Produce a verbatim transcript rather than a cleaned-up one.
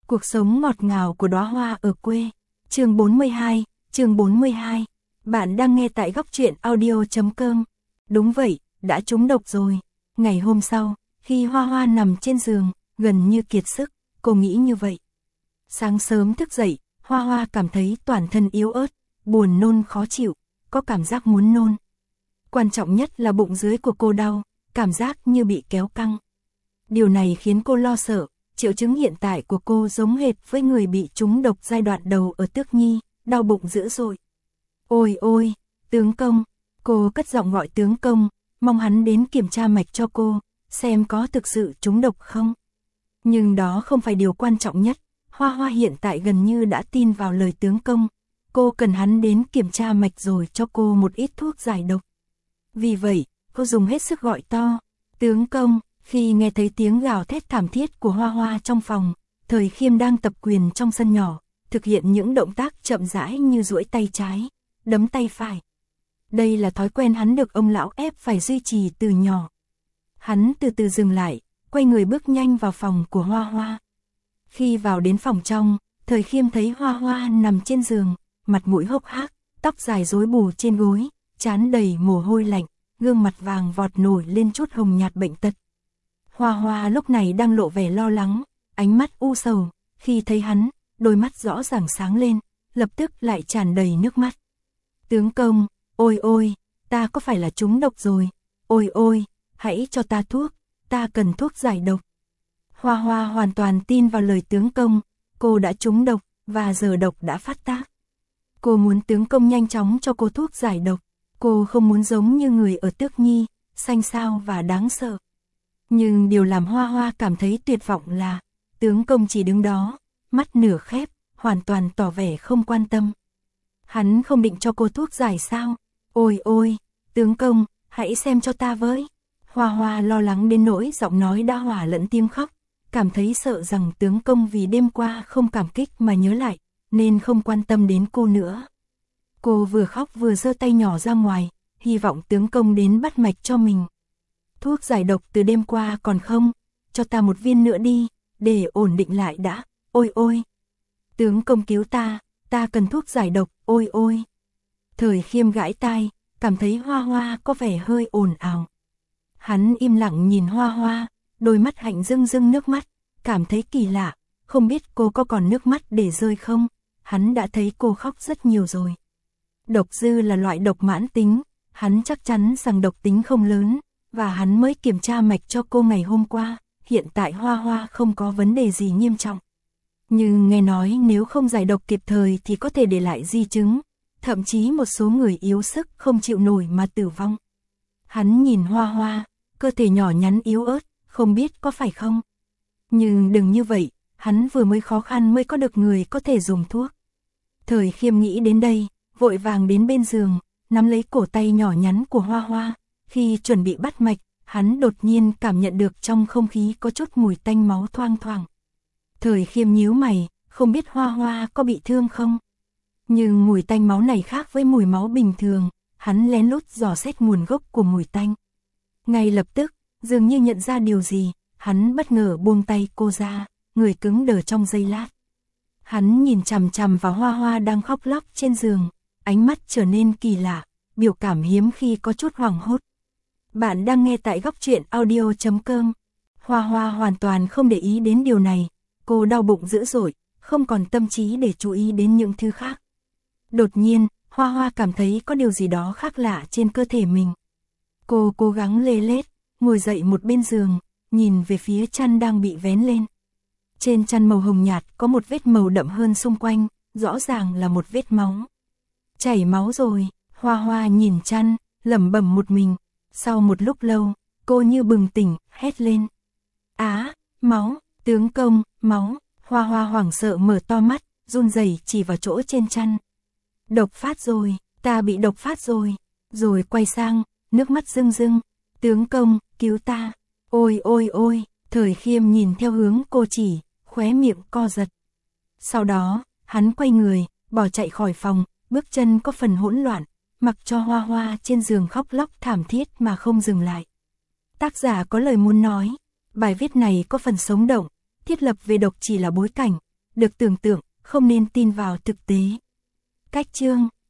Cuộc sống ngọt ngào của đóa hoa ở quê. Chương bốn mươi hai, chương bốn mươi hai. Bạn đang nghe tại góc truyện audio chấm com. Đúng vậy, đã trúng độc rồi. Ngày hôm sau, khi Hoa Hoa nằm trên giường, gần như kiệt sức, cô nghĩ như vậy. Sáng sớm thức dậy, Hoa Hoa cảm thấy toàn thân yếu ớt, buồn nôn khó chịu, có cảm giác muốn nôn. Quan trọng nhất là bụng dưới của cô đau, cảm giác như bị kéo căng. Điều này khiến cô lo sợ. Triệu chứng hiện tại của cô giống hệt với người bị trúng độc giai đoạn đầu ở Tước Nhi, đau bụng dữ dội. Ôi ôi, tướng công, cô cất giọng gọi tướng công, mong hắn đến kiểm tra mạch cho cô, xem có thực sự trúng độc không. Nhưng đó không phải điều quan trọng nhất, Hoa Hoa hiện tại gần như đã tin vào lời tướng công, cô cần hắn đến kiểm tra mạch rồi cho cô một ít thuốc giải độc. Vì vậy, cô dùng hết sức gọi to, tướng công. Khi nghe thấy tiếng gào thét thảm thiết của Hoa Hoa trong phòng, Thời Khiêm đang tập quyền trong sân nhỏ, thực hiện những động tác chậm rãi như duỗi tay trái, đấm tay phải. Đây là thói quen hắn được ông lão ép phải duy trì từ nhỏ. Hắn từ từ dừng lại, quay người bước nhanh vào phòng của Hoa Hoa. Khi vào đến phòng trong, Thời Khiêm thấy Hoa Hoa nằm trên giường, mặt mũi hốc hác, tóc dài rối bù trên gối, trán đầy mồ hôi lạnh, gương mặt vàng vọt nổi lên chút hồng nhạt bệnh tật. Hoa Hoa lúc này đang lộ vẻ lo lắng, ánh mắt u sầu, khi thấy hắn, đôi mắt rõ ràng sáng lên, lập tức lại tràn đầy nước mắt. Tướng công, ôi ôi, ta có phải là trúng độc rồi, ôi ôi, hãy cho ta thuốc, ta cần thuốc giải độc. Hoa Hoa hoàn toàn tin vào lời tướng công, cô đã trúng độc, và giờ độc đã phát tác. Cô muốn tướng công nhanh chóng cho cô thuốc giải độc, cô không muốn giống như người ở Tước Nhi, xanh xao và đáng sợ. Nhưng điều làm Hoa Hoa cảm thấy tuyệt vọng là, tướng công chỉ đứng đó, mắt nửa khép, hoàn toàn tỏ vẻ không quan tâm. Hắn không định cho cô thuốc giải sao? Ôi ôi, tướng công, hãy xem cho ta với. Hoa Hoa lo lắng đến nỗi giọng nói đã hòa lẫn tiếng khóc, cảm thấy sợ rằng tướng công vì đêm qua không cảm kích mà nhớ lại, nên không quan tâm đến cô nữa. Cô vừa khóc vừa giơ tay nhỏ ra ngoài, hy vọng tướng công đến bắt mạch cho mình. Thuốc giải độc từ đêm qua còn không, cho ta một viên nữa đi, để ổn định lại đã, ôi ôi. Tướng công cứu ta, ta cần thuốc giải độc, ôi ôi. Thời Khiêm gãi tai, cảm thấy Hoa Hoa có vẻ hơi ồn ào. Hắn im lặng nhìn Hoa Hoa, đôi mắt hạnh rưng rưng nước mắt, cảm thấy kỳ lạ, không biết cô có còn nước mắt để rơi không, hắn đã thấy cô khóc rất nhiều rồi. Độc dư là loại độc mãn tính, hắn chắc chắn rằng độc tính không lớn. Và hắn mới kiểm tra mạch cho cô ngày hôm qua, hiện tại Hoa Hoa không có vấn đề gì nghiêm trọng. Nhưng nghe nói nếu không giải độc kịp thời thì có thể để lại di chứng, thậm chí một số người yếu sức không chịu nổi mà tử vong. Hắn nhìn Hoa Hoa, cơ thể nhỏ nhắn yếu ớt, không biết có phải không. Nhưng đừng như vậy, hắn vừa mới khó khăn mới có được người có thể dùng thuốc. Thời Khiêm nghĩ đến đây, vội vàng đến bên giường, nắm lấy cổ tay nhỏ nhắn của Hoa Hoa. Khi chuẩn bị bắt mạch, hắn đột nhiên cảm nhận được trong không khí có chút mùi tanh máu thoang thoảng. Thời Khiêm nhíu mày, không biết Hoa Hoa có bị thương không? Nhưng mùi tanh máu này khác với mùi máu bình thường, hắn lén lút dò xét nguồn gốc của mùi tanh. Ngay lập tức, dường như nhận ra điều gì, hắn bất ngờ buông tay cô ra, người cứng đờ trong giây lát. Hắn nhìn chằm chằm vào Hoa Hoa đang khóc lóc trên giường, ánh mắt trở nên kỳ lạ, biểu cảm hiếm khi có chút hoảng hốt. Bạn đang nghe tại góc truyện audio chấm com. Hoa Hoa hoàn toàn không để ý đến điều này, cô đau bụng dữ dội, không còn tâm trí để chú ý đến những thứ khác. Đột nhiên, Hoa Hoa cảm thấy có điều gì đó khác lạ trên cơ thể mình. Cô cố gắng lê lết, ngồi dậy một bên giường, nhìn về phía chăn đang bị vén lên. Trên chăn màu hồng nhạt có một vết màu đậm hơn xung quanh, rõ ràng là một vết máu. Chảy máu rồi, Hoa Hoa nhìn chăn, lẩm bẩm một mình. Sau một lúc lâu, cô như bừng tỉnh, hét lên. Á, máu, tướng công, máu. Hoa Hoa hoảng sợ mở to mắt, run rẩy chỉ vào chỗ trên chăn. Độc phát rồi, ta bị độc phát rồi. Rồi quay sang, nước mắt rưng rưng. Tướng công, cứu ta. Ôi ôi ôi, Thời Khiêm nhìn theo hướng cô chỉ, khóe miệng co giật. Sau đó, hắn quay người, bỏ chạy khỏi phòng, bước chân có phần hỗn loạn. Mặc cho Hoa Hoa trên giường khóc lóc thảm thiết mà không dừng lại. Tác giả có lời muốn nói, bài viết này có phần sống động, thiết lập về độc chỉ là bối cảnh, được tưởng tượng, không nên tin vào thực tế. Cách chương